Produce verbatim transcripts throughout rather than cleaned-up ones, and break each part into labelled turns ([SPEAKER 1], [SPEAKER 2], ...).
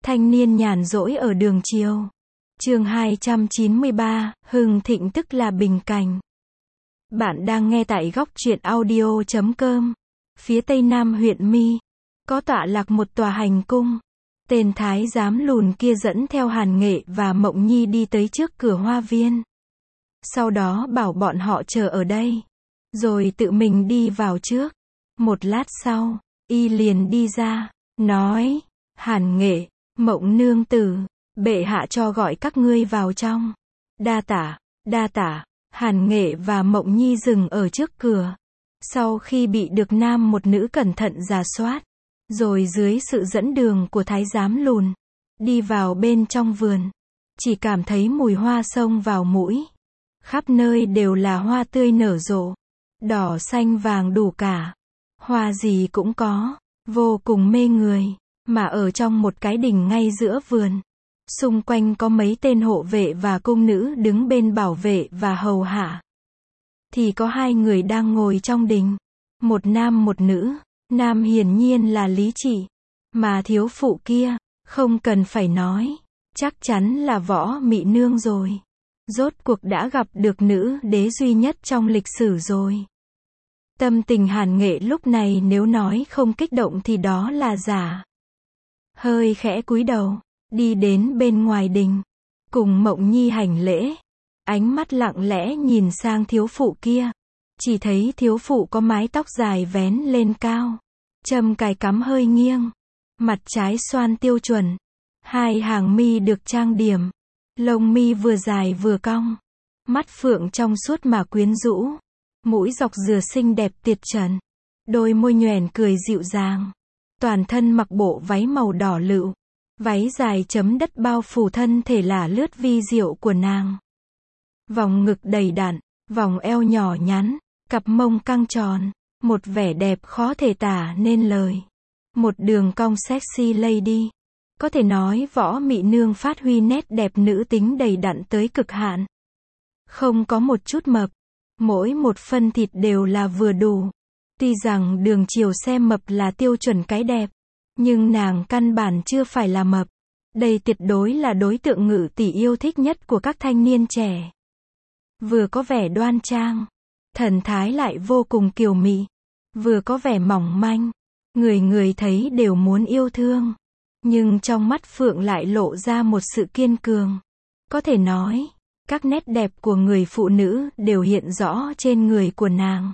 [SPEAKER 1] Thanh niên nhàn rỗi ở đường chiều. Chương hai trăm chín mươi ba, hưng thịnh tức là bình cảnh. Bạn đang nghe tại góc truyện audio chấm com. Phía tây nam huyện Mi, có tọa lạc một tòa hành cung. Tên thái giám lùn kia dẫn theo Hàn Nghệ và Mộng Nhi đi tới trước cửa hoa viên. Sau đó bảo bọn họ chờ ở đây. Rồi tự mình đi vào trước. Một lát sau, y liền đi ra, nói, Hàn Nghệ, Mộng nương tử, bệ hạ cho gọi các ngươi vào trong. Đa tả, đa tả. Hàn Nghệ và Mộng Nhi dừng ở trước cửa. Sau khi bị được nam một nữ cẩn thận rà soát, rồi dưới sự dẫn đường của thái giám lùn, đi vào bên trong vườn, chỉ cảm thấy mùi hoa xông vào mũi. Khắp nơi đều là hoa tươi nở rộ, đỏ xanh vàng đủ cả, hoa gì cũng có, vô cùng mê người. Mà ở trong một cái đình ngay giữa vườn, xung quanh có mấy tên hộ vệ và cung nữ đứng bên bảo vệ và hầu hạ. Thì có hai người đang ngồi trong đình, một nam một nữ. Nam hiển nhiên là Lý Trị, mà thiếu phụ kia, không cần phải nói, chắc chắn là Võ Mị Nương rồi. Rốt cuộc đã gặp được nữ đế duy nhất trong lịch sử rồi. Tâm tình Hàn Nghệ lúc này nếu nói không kích động thì đó là giả. Hơi khẽ cúi đầu, đi đến bên ngoài đình, cùng Mộng Nhi hành lễ, ánh mắt lặng lẽ nhìn sang thiếu phụ kia. Chỉ thấy thiếu phụ có mái tóc dài vén lên cao, châm cài cắm hơi nghiêng, mặt trái xoan tiêu chuẩn, hai hàng mi được trang điểm, lông mi vừa dài vừa cong, mắt phượng trong suốt mà quyến rũ, mũi dọc dừa xinh đẹp tuyệt trần, đôi môi nhoẻn cười dịu dàng, toàn thân mặc bộ váy màu đỏ lựu, váy dài chấm đất bao phủ thân thể lả lướt vi diệu của nàng. Vòng ngực đầy đặn, vòng eo nhỏ nhắn, cặp mông căng tròn, một vẻ đẹp khó thể tả nên lời. Một đường cong sexy lady. Có thể nói Võ Mị Nương phát huy nét đẹp nữ tính đầy đặn tới cực hạn. Không có một chút mập. Mỗi một phân thịt đều là vừa đủ. Tuy rằng đường chiều xem mập là tiêu chuẩn cái đẹp, nhưng nàng căn bản chưa phải là mập. Đây tuyệt đối là đối tượng ngự tỷ yêu thích nhất của các thanh niên trẻ. Vừa có vẻ đoan trang, thần thái lại vô cùng kiều mị, vừa có vẻ mỏng manh, người người thấy đều muốn yêu thương, nhưng trong mắt phượng lại lộ ra một sự kiên cường. Có thể nói, các nét đẹp của người phụ nữ đều hiện rõ trên người của nàng.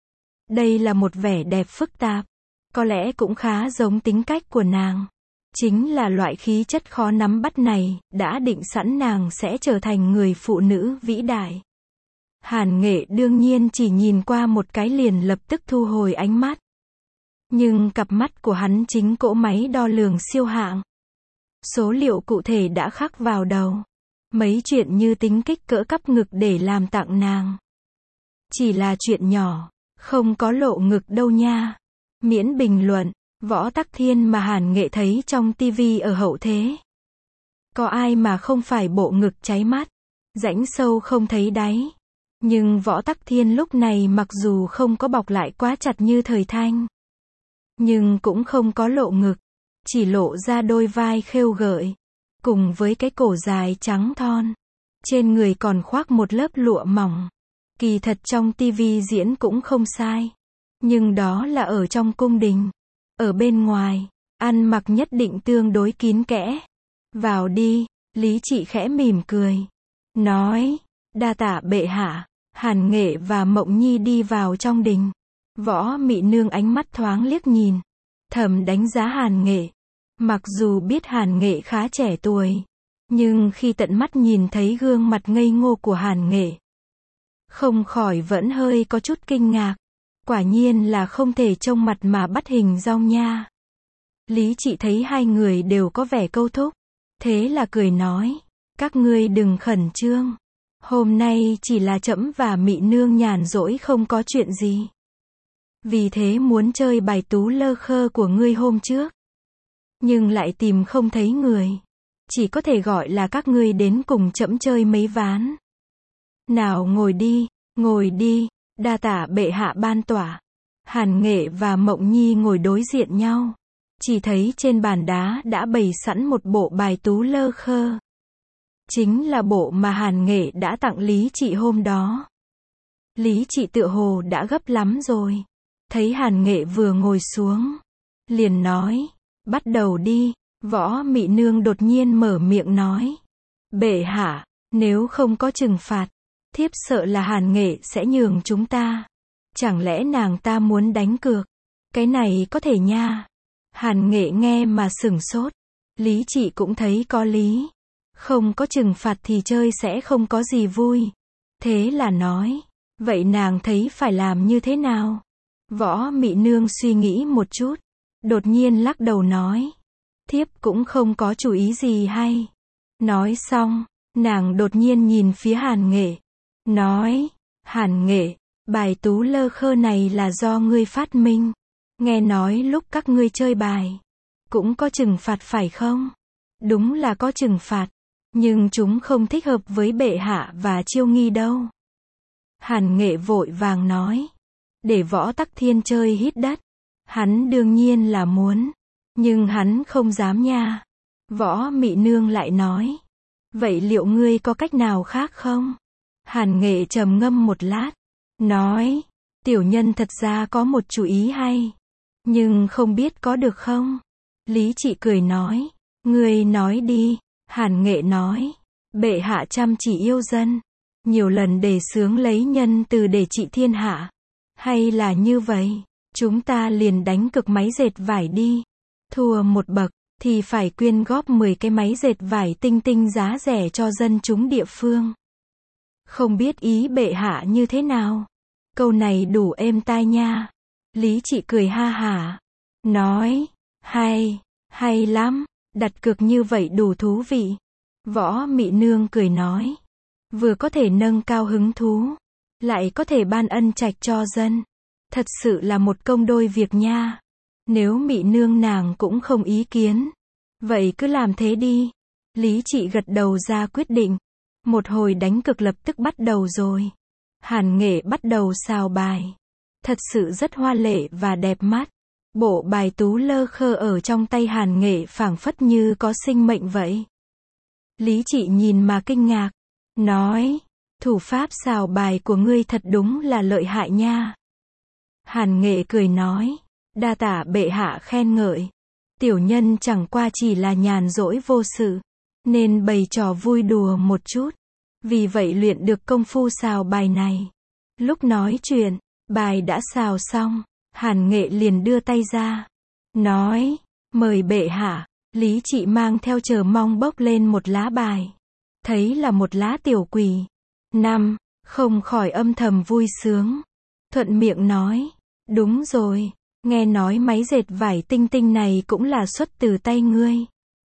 [SPEAKER 1] Đây là một vẻ đẹp phức tạp, có lẽ cũng khá giống tính cách của nàng. Chính là loại khí chất khó nắm bắt này, đã định sẵn nàng sẽ trở thành người phụ nữ vĩ đại. Hàn Nghệ đương nhiên chỉ nhìn qua một cái liền lập tức thu hồi ánh mắt. Nhưng cặp mắt của hắn chính cỗ máy đo lường siêu hạng. Số liệu cụ thể đã khắc vào đầu. Mấy chuyện như tính kích cỡ cắp ngực để làm tặng nàng. Chỉ là chuyện nhỏ, không có lộ ngực đâu nha. Miễn bình luận, Võ Tắc Thiên mà Hàn Nghệ thấy trong tivi ở hậu thế. Có ai mà không phải bộ ngực cháy mắt, rãnh sâu không thấy đáy. Nhưng Võ Tắc Thiên lúc này mặc dù không có bọc lại quá chặt như thời Thanh, nhưng cũng không có lộ ngực, chỉ lộ ra đôi vai khêu gợi, cùng với cái cổ dài trắng thon. Trên người còn khoác một lớp lụa mỏng. Kỳ thật trong tivi diễn cũng không sai. Nhưng đó là ở trong cung đình. Ở bên ngoài, ăn mặc nhất định tương đối kín kẽ. Vào đi, Lý Trị khẽ mỉm cười. Nói, đa tạ bệ hạ. Hàn Nghệ và Mộng Nhi đi vào trong đình. Võ Mị Nương ánh mắt thoáng liếc nhìn, thầm đánh giá Hàn Nghệ. Mặc dù biết Hàn Nghệ khá trẻ tuổi, nhưng khi tận mắt nhìn thấy gương mặt ngây ngô của Hàn Nghệ, không khỏi vẫn hơi có chút kinh ngạc. Quả nhiên là không thể trông mặt mà bắt hình dong nha. Lý Trị thấy hai người đều có vẻ câu thúc, thế là cười nói, các ngươi đừng khẩn trương. Hôm nay chỉ là trẫm và Mị Nương nhàn rỗi không có chuyện gì. Vì thế muốn chơi bài tú lơ khơ của ngươi hôm trước. Nhưng lại tìm không thấy người. Chỉ có thể gọi là các ngươi đến cùng trẫm chơi mấy ván. Nào ngồi đi, ngồi đi, đa tạ bệ hạ ban tỏa. Hàn Nghệ và Mộng Nhi ngồi đối diện nhau. chỉ thấy trên bàn đá đã bày sẵn một bộ bài tú lơ khơ. Chính là bộ mà Hàn Nghệ đã tặng Lý Trị hôm đó. Lý Trị tựa hồ đã gấp lắm rồi. Thấy Hàn Nghệ vừa ngồi xuống, liền nói, bắt đầu đi. Võ Mị Nương đột nhiên mở miệng nói, bệ hạ, nếu không có trừng phạt, thiếp sợ là Hàn Nghệ sẽ nhường chúng ta. Chẳng lẽ nàng ta muốn đánh cược? Cái này có thể nha. Hàn Nghệ nghe mà sửng sốt. Lý Trị cũng thấy có lý. Không có trừng phạt thì chơi sẽ không có gì vui. Thế là nói, vậy nàng thấy phải làm như thế nào? Võ Mị Nương suy nghĩ một chút, đột nhiên lắc đầu nói, thiếp cũng không có chủ ý gì hay. Nói xong, nàng đột nhiên nhìn phía Hàn Nghệ, nói, Hàn Nghệ, bài tú lơ khơ này là do ngươi phát minh. Nghe nói lúc các ngươi chơi bài, cũng có trừng phạt phải không? Đúng là có trừng phạt, nhưng chúng không thích hợp với bệ hạ và Chiêu Nghi đâu. Hàn Nghệ vội vàng nói, để Võ Tắc Thiên chơi hít đất. Hắn đương nhiên là muốn, nhưng hắn không dám nha. Võ Mị Nương lại nói, vậy liệu ngươi có cách nào khác không? Hàn Nghệ trầm ngâm một lát, nói, tiểu nhân thật ra có một chủ ý hay, nhưng không biết có được không? Lý Trị cười nói, ngươi nói đi. Hàn Nghệ nói, bệ hạ chăm chỉ yêu dân, nhiều lần đề xướng lấy nhân từ để trị thiên hạ. Hay là như vậy, chúng ta liền đánh cược máy dệt vải đi. Thua một bậc, thì phải quyên góp mười cái máy dệt vải tinh tinh giá rẻ cho dân chúng địa phương. Không biết ý bệ hạ như thế nào? Câu này đủ êm tai nha. Lý Trị cười ha hả, nói, hay, hay lắm, đặt cược như vậy đủ thú vị. Võ Mị Nương cười nói, vừa có thể nâng cao hứng thú, lại có thể ban ân trạch cho dân. Thật sự là một công đôi việc nha. Nếu Mị Nương nàng cũng không ý kiến, vậy cứ làm thế đi. Lý Trị gật đầu ra quyết định. Một hồi đánh cược lập tức bắt đầu rồi. Hàn Nghệ bắt đầu xào bài. Thật sự rất hoa lệ và đẹp mắt. Bộ bài tú lơ khơ ở trong tay Hàn Nghệ phảng phất như có sinh mệnh vậy. Lý Trị nhìn mà kinh ngạc, nói, thủ pháp xào bài của ngươi thật đúng là lợi hại nha. Hàn Nghệ cười nói, đa tạ bệ hạ khen ngợi. Tiểu nhân chẳng qua chỉ là nhàn rỗi vô sự, nên bày trò vui đùa một chút. Vì vậy luyện được công phu xào bài này. Lúc nói chuyện, bài đã xào xong, Hàn Nghệ liền đưa tay ra, nói, mời bệ hạ. Lý Trị mang theo chờ mong bốc lên một lá bài. Thấy là một lá tiểu quỷ. Năm, không khỏi âm thầm vui sướng. Thuận miệng nói, đúng rồi, nghe nói máy dệt vải tinh tinh này cũng là xuất từ tay ngươi.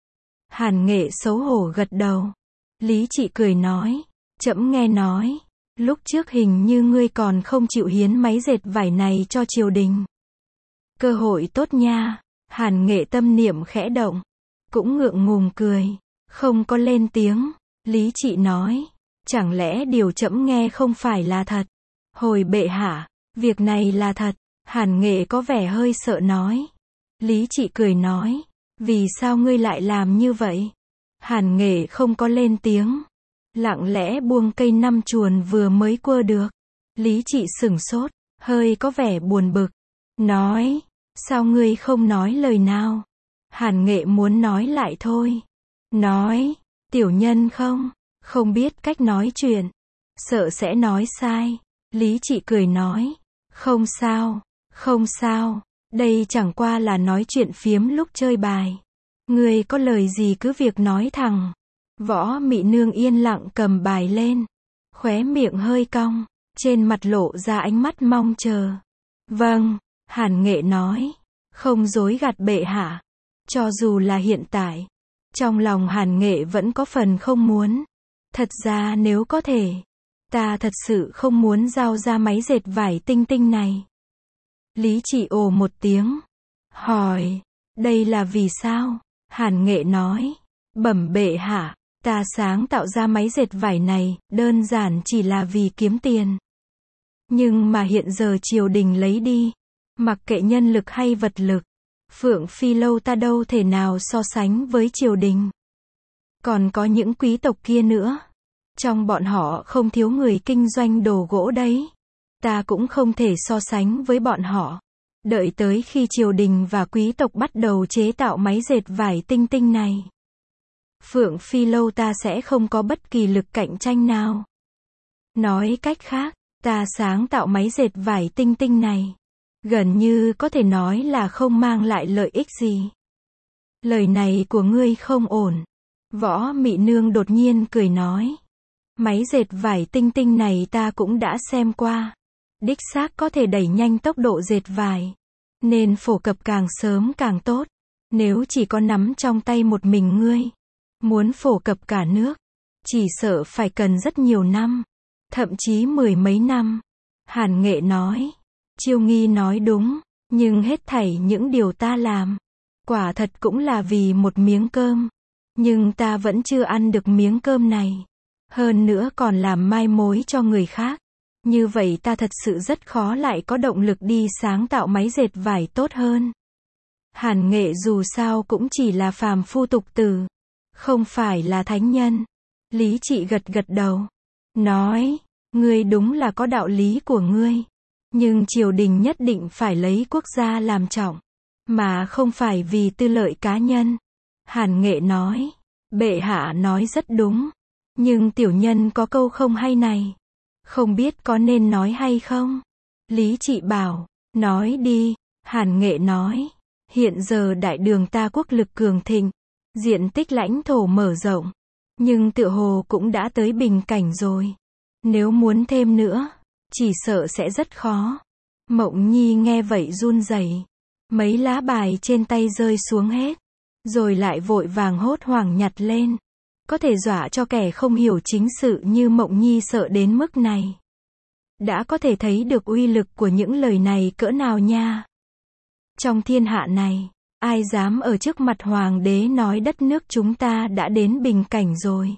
[SPEAKER 1] Hàn Nghệ xấu hổ gật đầu. Lý Trị cười nói, trẫm nghe nói, lúc trước hình như ngươi còn không chịu hiến máy dệt vải này cho triều đình. Cơ hội tốt nha. Hàn Nghệ tâm niệm khẽ động, cũng ngượng ngùng cười, không có lên tiếng. Lý Trị nói, chẳng lẽ điều trẫm nghe không phải là thật? Hồi bệ hạ, việc này là thật. Hàn Nghệ có vẻ hơi sợ nói. Lý Trị cười nói, vì sao ngươi lại làm như vậy? Hàn Nghệ không có lên tiếng, lặng lẽ buông cây năm chuồn vừa mới cua được. Lý Trị sửng sốt, hơi có vẻ buồn bực, nói, sao ngươi không nói lời nào? Hàn Nghệ muốn nói lại thôi, nói, tiểu nhân không, không biết cách nói chuyện, sợ sẽ nói sai. Lý Trị cười nói, không sao, không sao, đây chẳng qua là nói chuyện phiếm lúc chơi bài. Ngươi có lời gì cứ việc nói thẳng. Võ Mị Nương yên lặng cầm bài lên, khóe miệng hơi cong, trên mặt lộ ra ánh mắt mong chờ. Vâng, Hàn Nghệ nói, không dối gạt bệ hạ. Cho dù là hiện tại, trong lòng Hàn Nghệ vẫn có phần không muốn. Thật ra nếu có thể, ta thật sự không muốn giao ra máy dệt vải tinh tinh này. Lý Trị ồ một tiếng, hỏi, đây là vì sao? Hàn Nghệ nói, bẩm bệ hạ, ta sáng tạo ra máy dệt vải này, đơn giản chỉ là vì kiếm tiền. Nhưng mà hiện giờ triều đình lấy đi, mặc kệ nhân lực hay vật lực, Phượng Phi Lâu ta đâu thể nào so sánh với triều đình. Còn có những quý tộc kia nữa. Trong bọn họ không thiếu người kinh doanh đồ gỗ đấy. Ta cũng không thể so sánh với bọn họ. Đợi tới khi triều đình và quý tộc bắt đầu chế tạo máy dệt vải tinh tinh này, Phượng Phi Lâu ta sẽ không có bất kỳ lực cạnh tranh nào. Nói cách khác, ta sáng tạo máy dệt vải tinh tinh này, gần như có thể nói là không mang lại lợi ích gì. Lời này của ngươi không ổn. Võ Mị Nương đột nhiên cười nói. Máy dệt vải tinh tinh này ta cũng đã xem qua. Đích xác có thể đẩy nhanh tốc độ dệt vải. Nên phổ cập càng sớm càng tốt. Nếu chỉ có nắm trong tay một mình ngươi, muốn phổ cập cả nước, chỉ sợ phải cần rất nhiều năm. Thậm chí mười mấy năm. Hàn Nghệ nói. Chiêu Nghi nói đúng. Nhưng hết thảy những điều ta làm, quả thật cũng là vì một miếng cơm. Nhưng ta vẫn chưa ăn được miếng cơm này. Hơn nữa còn làm mai mối cho người khác. Như vậy ta thật sự rất khó lại có động lực đi sáng tạo máy dệt vải tốt hơn. Hàn Nghệ dù sao cũng chỉ là phàm phu tục tử, không phải là thánh nhân. Lý Trị gật gật đầu. Nói, ngươi đúng là có đạo lý của ngươi. Nhưng triều đình nhất định phải lấy quốc gia làm trọng, mà không phải vì tư lợi cá nhân. Hàn Nghệ nói, bệ hạ nói rất đúng. Nhưng tiểu nhân có câu không hay này. Không biết có nên nói hay không? Lý Trị bảo, nói đi. Hàn Nghệ nói, hiện giờ đại đường ta quốc lực cường thịnh, diện tích lãnh thổ mở rộng. Nhưng tựa hồ cũng đã tới bình cảnh rồi. Nếu muốn thêm nữa, chỉ sợ sẽ rất khó. Mộng Nhi nghe vậy run rẩy. Mấy lá bài trên tay rơi xuống hết. Rồi lại vội vàng hốt hoảng nhặt lên. Có thể dọa cho kẻ không hiểu chính sự như Mộng Nhi sợ đến mức này. Đã có thể thấy được uy lực của những lời này cỡ nào nha. Trong thiên hạ này, ai dám ở trước mặt hoàng đế nói đất nước chúng ta đã đến bình cảnh rồi.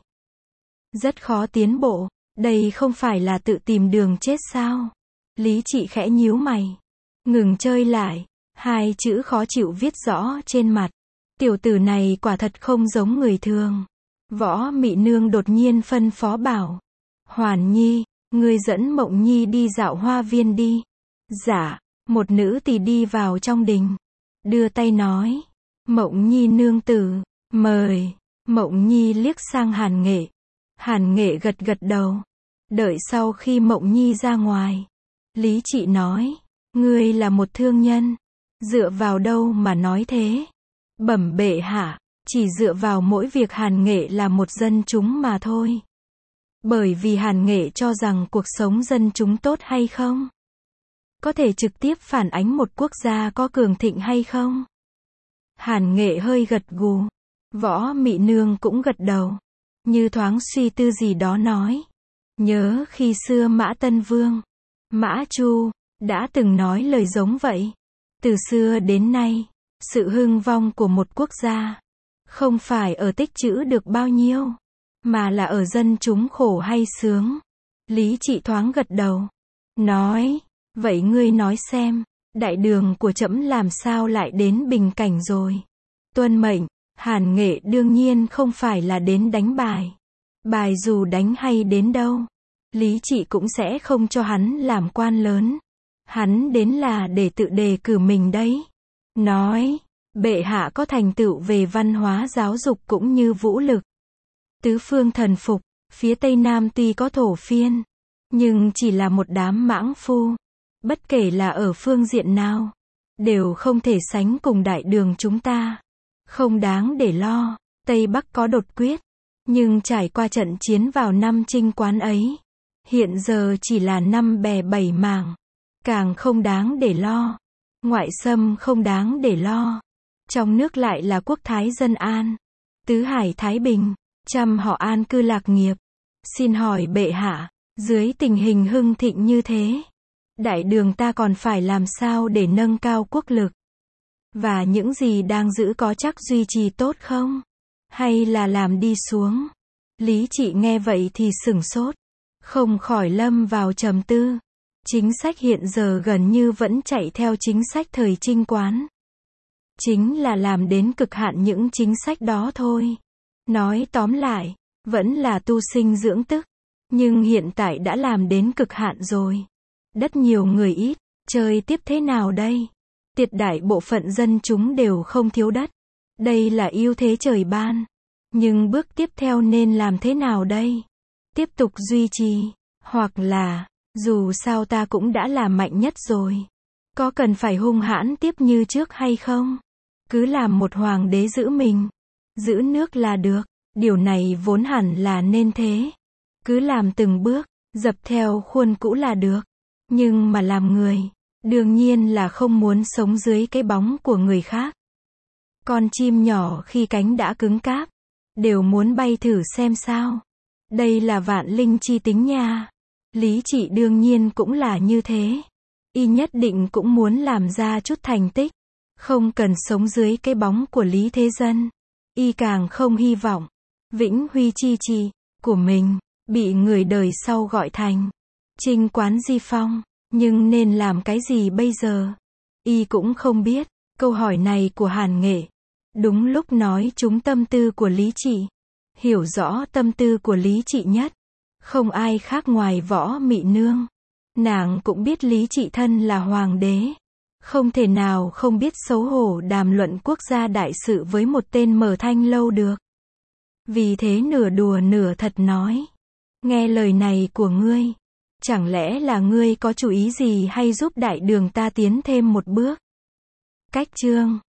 [SPEAKER 1] Rất khó tiến bộ, đây không phải là tự tìm đường chết sao? Lý Trị khẽ nhíu mày. Ngừng chơi lại, hai chữ khó chịu viết rõ trên mặt. Tiểu tử này quả thật không giống người thường. Võ Mị Nương đột nhiên phân phó bảo. Hoàn Nhi, ngươi dẫn Mộng Nhi đi dạo hoa viên đi. Dạ, một nữ tỳ đi vào trong đình. Đưa tay nói. Mộng Nhi nương tử, mời. Mộng Nhi liếc sang Hàn Nghệ. Hàn Nghệ gật gật đầu. Đợi sau khi Mộng Nhi ra ngoài, Lý Trị nói. Ngươi là một thương nhân. Dựa vào đâu mà nói thế? Bẩm bệ hạ, chỉ dựa vào mỗi việc Hàn Nghệ là một dân chúng mà thôi. Bởi vì Hàn Nghệ cho rằng cuộc sống dân chúng tốt hay không? Có thể trực tiếp phản ánh một quốc gia có cường thịnh hay không? Hàn Nghệ hơi gật gù. Võ Mị Nương cũng gật đầu. Như thoáng suy tư gì đó nói. Nhớ khi xưa Mã Tân Vương, Mã Chu, đã từng nói lời giống vậy. Từ xưa đến nay, sự hưng vong của một quốc gia, không phải ở tích trữ được bao nhiêu, mà là ở dân chúng khổ hay sướng. Lý Trị thoáng gật đầu. Nói, vậy ngươi nói xem, đại đường của trẫm làm sao lại đến bình cảnh rồi? Tuân mệnh. Hàn Nghệ đương nhiên không phải là đến đánh bài. Bài dù đánh hay đến đâu, Lý Trị cũng sẽ không cho hắn làm quan lớn. Hắn đến là để tự đề cử mình đấy. Nói, bệ hạ có thành tựu về văn hóa giáo dục cũng như vũ lực. Tứ phương thần phục, phía Tây Nam tuy có thổ phiên, nhưng chỉ là một đám mãng phu. Bất kể là ở phương diện nào, đều không thể sánh cùng đại đường chúng ta. Không đáng để lo. Tây Bắc có đột quyết, nhưng trải qua trận chiến vào năm Trinh Quán ấy, hiện giờ chỉ là năm bè bảy mảng. Càng không đáng để lo. Ngoại xâm không đáng để lo. Trong nước lại là quốc thái dân an. Tứ hải thái bình, trăm họ an cư lạc nghiệp. Xin hỏi bệ hạ, dưới tình hình hưng thịnh như thế, đại đường ta còn phải làm sao để nâng cao quốc lực? Và những gì đang giữ có chắc duy trì tốt không? Hay là làm đi xuống? Lý Trị nghe vậy thì sửng sốt, không khỏi lâm vào trầm tư. Chính sách hiện giờ gần như vẫn chạy theo chính sách thời Trinh Quán. chính là làm đến cực hạn những chính sách đó thôi. Nói tóm lại, vẫn là tu sinh dưỡng tức, nhưng hiện tại đã làm đến cực hạn rồi. Đất nhiều người ít, chơi tiếp thế nào đây? Tuyệt đại bộ phận dân chúng đều không thiếu đất. Đây là ưu thế trời ban. Nhưng bước tiếp theo nên làm thế nào đây? Tiếp tục duy trì, hoặc là, dù sao ta cũng đã là mạnh nhất rồi. Có cần phải hung hãn tiếp như trước hay không? Cứ làm một hoàng đế giữ mình, giữ nước là được. Điều này vốn hẳn là nên thế. Cứ làm từng bước, dập theo khuôn cũ là được. Nhưng mà làm người, đương nhiên là không muốn sống dưới cái bóng của người khác. Con chim nhỏ khi cánh đã cứng cáp, đều muốn bay thử xem sao. Đây là vạn linh chi tính nha. Lý Trị đương nhiên cũng là như thế. Y nhất định cũng muốn làm ra chút thành tích. Không cần sống dưới cái bóng của Lý Thế Dân. Y càng không hy vọng vĩnh huy chi trì của mình bị người đời sau gọi thành Trinh Quán Di Phong. Nhưng nên làm cái gì bây giờ? Y cũng không biết. Câu hỏi này của Hàn Nghệ đúng lúc nói trúng tâm tư của Lý Trị. Hiểu rõ tâm tư của Lý Trị nhất, không ai khác ngoài Võ Mị Nương. Nàng cũng biết Lý Trị thân là hoàng đế, không thể nào không biết xấu hổ đàm luận quốc gia đại sự với một tên mở thanh lâu được. Vì thế nửa đùa nửa thật nói, nghe lời này của ngươi, chẳng lẽ là ngươi có chủ ý gì hay giúp đại đường ta tiến thêm một bước? Cách chương